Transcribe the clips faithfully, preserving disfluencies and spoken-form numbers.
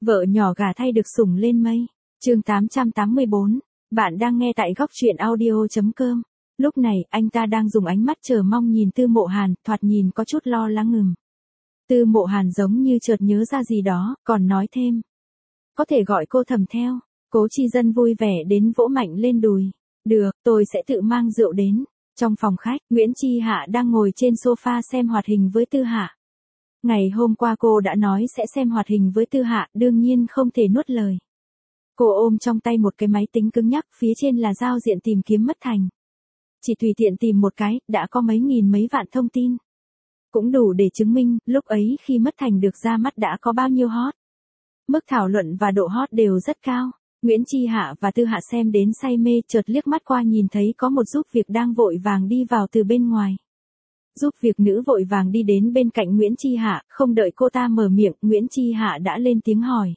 Vợ nhỏ gả thay được sủng lên mây. Chương tám trăm tám mươi bốn. Bạn đang nghe tại góc truyện audio chấm com. Lúc này, anh ta đang dùng ánh mắt chờ mong nhìn Tư Mộ Hàn, thoạt nhìn có chút lo lắng ngừng. Tư Mộ Hàn giống như chợt nhớ ra gì đó, còn nói thêm. Có thể gọi cô Thẩm theo. Cố Chi Dân vui vẻ đến vỗ mạnh lên đùi. Được, tôi sẽ tự mang rượu đến. Trong phòng khách, Nguyễn Chi Hạ đang ngồi trên sofa xem hoạt hình với Tư Hạ. Ngày hôm qua cô đã nói sẽ xem hoạt hình với Tư Hạ, đương nhiên không thể nuốt lời. Cô ôm trong tay một cái máy tính cứng nhắc, phía trên là giao diện tìm kiếm Mất Thành. Chỉ tùy tiện tìm một cái, đã có mấy nghìn mấy vạn thông tin. Cũng đủ để chứng minh, lúc ấy khi Mất Thành được ra mắt đã có bao nhiêu hot. Mức thảo luận và độ hot đều rất cao. Nguyễn Chi Hạ và Tư Hạ xem đến say mê, chợt liếc mắt qua nhìn thấy có một giúp việc đang vội vàng đi vào từ bên ngoài. Giúp việc nữ vội vàng đi đến bên cạnh Nguyễn Chi Hạ, không đợi cô ta mở miệng, Nguyễn Chi Hạ đã lên tiếng hỏi.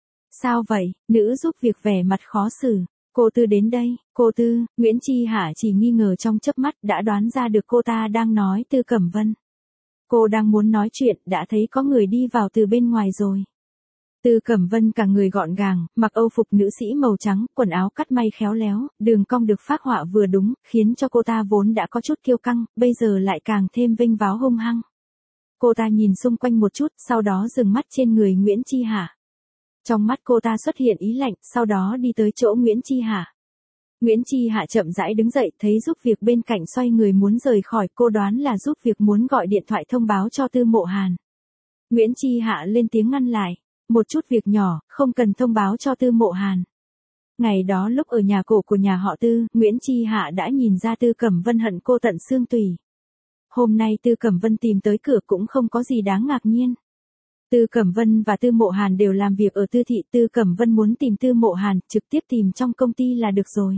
Sao vậy? Nữ giúp việc vẻ mặt khó xử. Cô Tư đến đây. Cô Tư, Nguyễn Chi Hạ chỉ nghi ngờ trong chớp mắt đã đoán ra được cô ta đang nói Tư Cẩm Vân. Cô đang muốn nói chuyện, đã thấy có người đi vào từ bên ngoài rồi. Tư Cẩm Vân cả người gọn gàng, mặc âu phục nữ sĩ màu trắng, quần áo cắt may khéo léo, đường cong được phác họa vừa đúng, khiến cho cô ta vốn đã có chút kiêu căng, bây giờ lại càng thêm vênh váo hung hăng. Cô ta nhìn xung quanh một chút, sau đó dừng mắt trên người Nguyễn Chi Hạ. Trong mắt cô ta xuất hiện ý lạnh, sau đó đi tới chỗ Nguyễn Chi Hạ. Nguyễn Chi Hạ chậm rãi đứng dậy, thấy giúp việc bên cạnh xoay người muốn rời khỏi, cô đoán là giúp việc muốn gọi điện thoại thông báo cho Tư Mộ Hàn. Nguyễn Chi Hạ lên tiếng ngăn lại. Một chút việc nhỏ, không cần thông báo cho Tư Mộ Hàn. Ngày đó lúc ở nhà cổ của nhà họ Tư, Nguyễn Chi Hạ đã nhìn ra Tư Cẩm Vân hận cô tận xương tủy. Hôm nay Tư Cẩm Vân tìm tới cửa cũng không có gì đáng ngạc nhiên. Tư Cẩm Vân và Tư Mộ Hàn đều làm việc ở Tư thị, Tư Cẩm Vân muốn tìm Tư Mộ Hàn, trực tiếp tìm trong công ty là được rồi.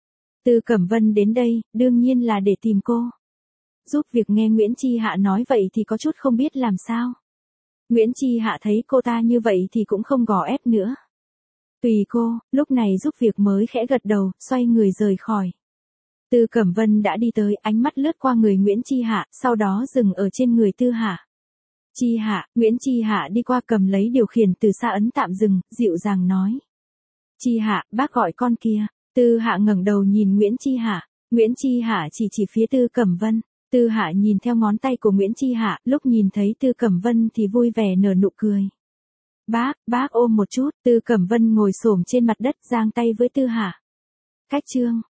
Tư Cẩm Vân đến đây, đương nhiên là để tìm cô. Giúp việc nghe Nguyễn Chi Hạ nói vậy thì có chút không biết làm sao. Nguyễn Chi Hạ thấy cô ta như vậy thì cũng không gò ép nữa. Tùy cô, lúc này giúp việc mới khẽ gật đầu, xoay người rời khỏi. Tư Cẩm Vân đã đi tới, ánh mắt lướt qua người Nguyễn Chi Hạ, sau đó dừng ở trên người Tư Hạ. Chi Hạ, Nguyễn Chi Hạ đi qua cầm lấy điều khiển từ xa ấn tạm dừng, dịu dàng nói. Chi Hạ, bác gọi con kia. Tư Hạ ngẩng đầu nhìn Nguyễn Chi Hạ. Nguyễn Chi Hạ chỉ chỉ phía Tư Cẩm Vân. Tư Hạ nhìn theo ngón tay của Nguyễn Chi Hạ, lúc nhìn thấy Tư Cẩm Vân thì vui vẻ nở nụ cười. Bác, bác ôm một chút, Tư Cẩm Vân ngồi xổm trên mặt đất giang tay với Tư Hạ. Cách chương.